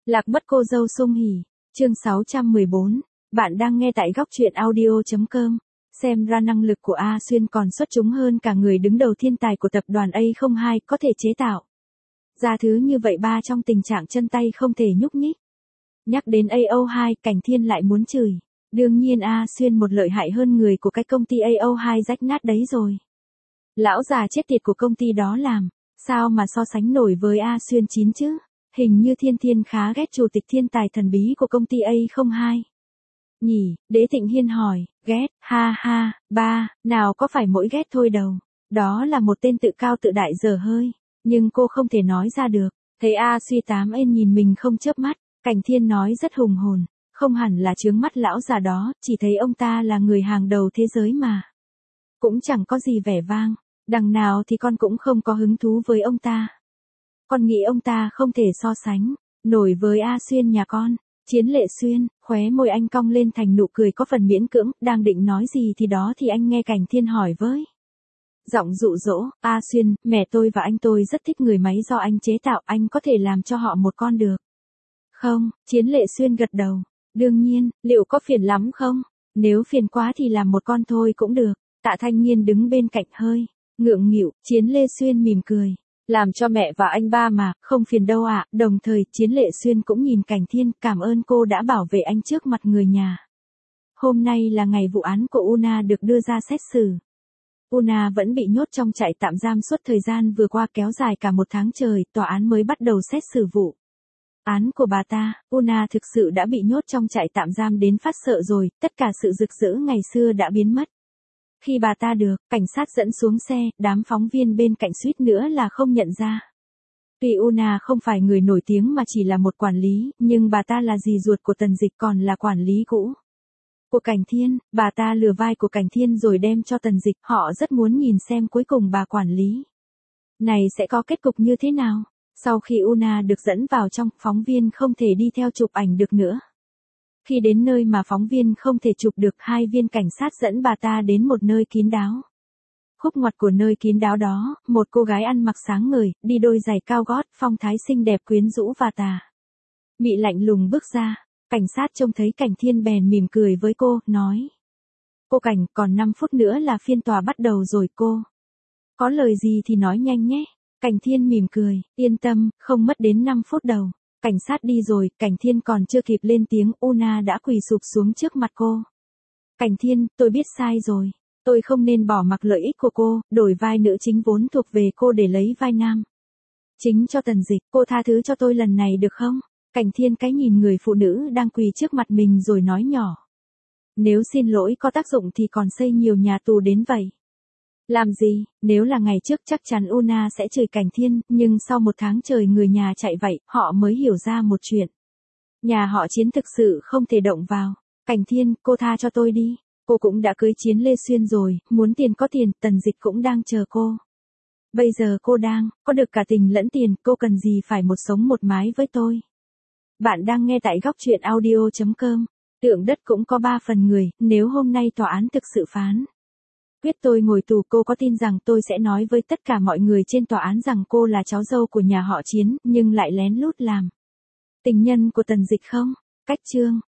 Lạc mất cô dâu Sung Hỉ, chương 614. Bạn đang nghe tại góc truyện audio.com. Xem ra năng lực của A Xuyên còn xuất chúng hơn cả người đứng đầu thiên tài của tập đoàn A02 có thể chế tạo ra thứ như vậy ba trong tình trạng chân tay không thể nhúc nhích. Nhắc đến AO2, Cảnh Thiên lại muốn chửi. Đương nhiên A Xuyên một lợi hại hơn người của cái công ty AO2 rách nát đấy rồi. Lão già chết tiệt của công ty đó làm, sao mà so sánh nổi với A Xuyên chín chứ? Hình như Thiên Thiên khá ghét chủ tịch thiên tài thần bí của công ty A02. Nhỉ, Đế Thịnh Hiên hỏi, ghét, ha ha, ba, nào có phải mỗi ghét thôi đâu. Đó là một tên tự cao tự đại dở hơi, nhưng cô không thể nói ra được. Thấy A Suy Tám Ên nhìn mình không chớp mắt, Cảnh Thiên nói rất hùng hồn, không hẳn là chướng mắt lão già đó, chỉ thấy ông ta là người hàng đầu thế giới mà. Cũng chẳng có gì vẻ vang, đằng nào thì con cũng không có hứng thú với ông ta. Con nghĩ ông ta không thể so sánh nổi với A Xuyên nhà con. Chiến Lệ Xuyên, khóe môi anh cong lên thành nụ cười có phần miễn cưỡng, đang định nói gì thì đó thì anh nghe Cảnh Thiên hỏi với giọng dụ dỗ, A Xuyên, mẹ tôi và anh tôi rất thích người máy do anh chế tạo, anh có thể làm cho họ một con được không? Chiến Lệ Xuyên gật đầu, đương nhiên, liệu có phiền lắm không? Nếu phiền quá thì làm một con thôi cũng được. Tạ Thanh Nhiên đứng bên cạnh hơi ngượng nghịu. Chiến Lệ Xuyên mỉm cười, làm cho mẹ và anh ba mà, không phiền đâu ạ. Đồng thời Chiến Lệ Xuyên cũng nhìn Cảnh Thiên, cảm ơn cô đã bảo vệ anh trước mặt người nhà. Hôm nay là ngày vụ án của Una được đưa ra xét xử. Una vẫn bị nhốt trong trại tạm giam suốt thời gian vừa qua kéo dài cả một tháng trời, tòa án mới bắt đầu xét xử vụ án của bà ta. Una thực sự đã bị nhốt trong trại tạm giam đến phát sợ rồi, tất cả sự rực rỡ ngày xưa đã biến mất. Khi bà ta được cảnh sát dẫn xuống xe, đám phóng viên bên cạnh suýt nữa là không nhận ra. Tuy Una không phải người nổi tiếng mà chỉ là một quản lý, nhưng bà ta là dì ruột của Tần Dịch còn là quản lý cũ của Cảnh Thiên. Bà ta lừa vai của Cảnh Thiên rồi đem cho Tần Dịch. Họ rất muốn nhìn xem cuối cùng bà quản lý này sẽ có kết cục như thế nào. Sau khi Una được dẫn vào trong, phóng viên không thể đi theo chụp ảnh được nữa. Khi đến nơi mà phóng viên không thể chụp được, hai viên cảnh sát dẫn bà ta đến một nơi kín đáo. Khúc ngoặt của nơi kín đáo đó, một cô gái ăn mặc sáng ngời, đi đôi giày cao gót, phong thái xinh đẹp quyến rũ và tà mị lạnh lùng bước ra. Cảnh sát trông thấy Cảnh Thiên bèn mỉm cười với cô, nói: Cô Cảnh, còn 5 phút nữa là phiên tòa bắt đầu rồi cô. Có lời gì thì nói nhanh nhé. Cảnh Thiên mỉm cười, yên tâm, không mất đến 5 phút đâu. Cảnh sát đi rồi, Cảnh Thiên còn chưa kịp lên tiếng, Una đã quỳ sụp xuống trước mặt cô. Cảnh Thiên, tôi biết sai rồi. Tôi không nên bỏ mặc lợi ích của cô, đổi vai nữ chính vốn thuộc về cô để lấy vai nam chính cho Tần Dịch. Cô tha thứ cho tôi lần này được không? Cảnh Thiên cái nhìn người phụ nữ đang quỳ trước mặt mình rồi nói nhỏ. Nếu xin lỗi có tác dụng thì còn xây nhiều nhà tù đến vậy. Làm gì, nếu là ngày trước chắc chắn Una sẽ chửi Cảnh Thiên, nhưng sau một tháng trời người nhà chạy vậy, họ mới hiểu ra một chuyện. Nhà họ Chiến thực sự không thể động vào. Cảnh Thiên, cô tha cho tôi đi. Cô cũng đã cưới Chiến Lê Xuyên rồi, muốn tiền có tiền, Tần Dịch cũng đang chờ cô. Bây giờ cô đang có được cả tình lẫn tiền, cô cần gì phải một sống một mái với tôi. Bạn đang nghe tại góc truyện audio.com. Tượng đất cũng có 3 phần người, nếu hôm nay tòa án thực sự phán quyết tôi ngồi tù, cô có tin rằng tôi sẽ nói với tất cả mọi người trên tòa án rằng cô là cháu dâu của nhà họ Chiến, nhưng lại lén lút làm tình nhân của Tần Dịch không? Cách chương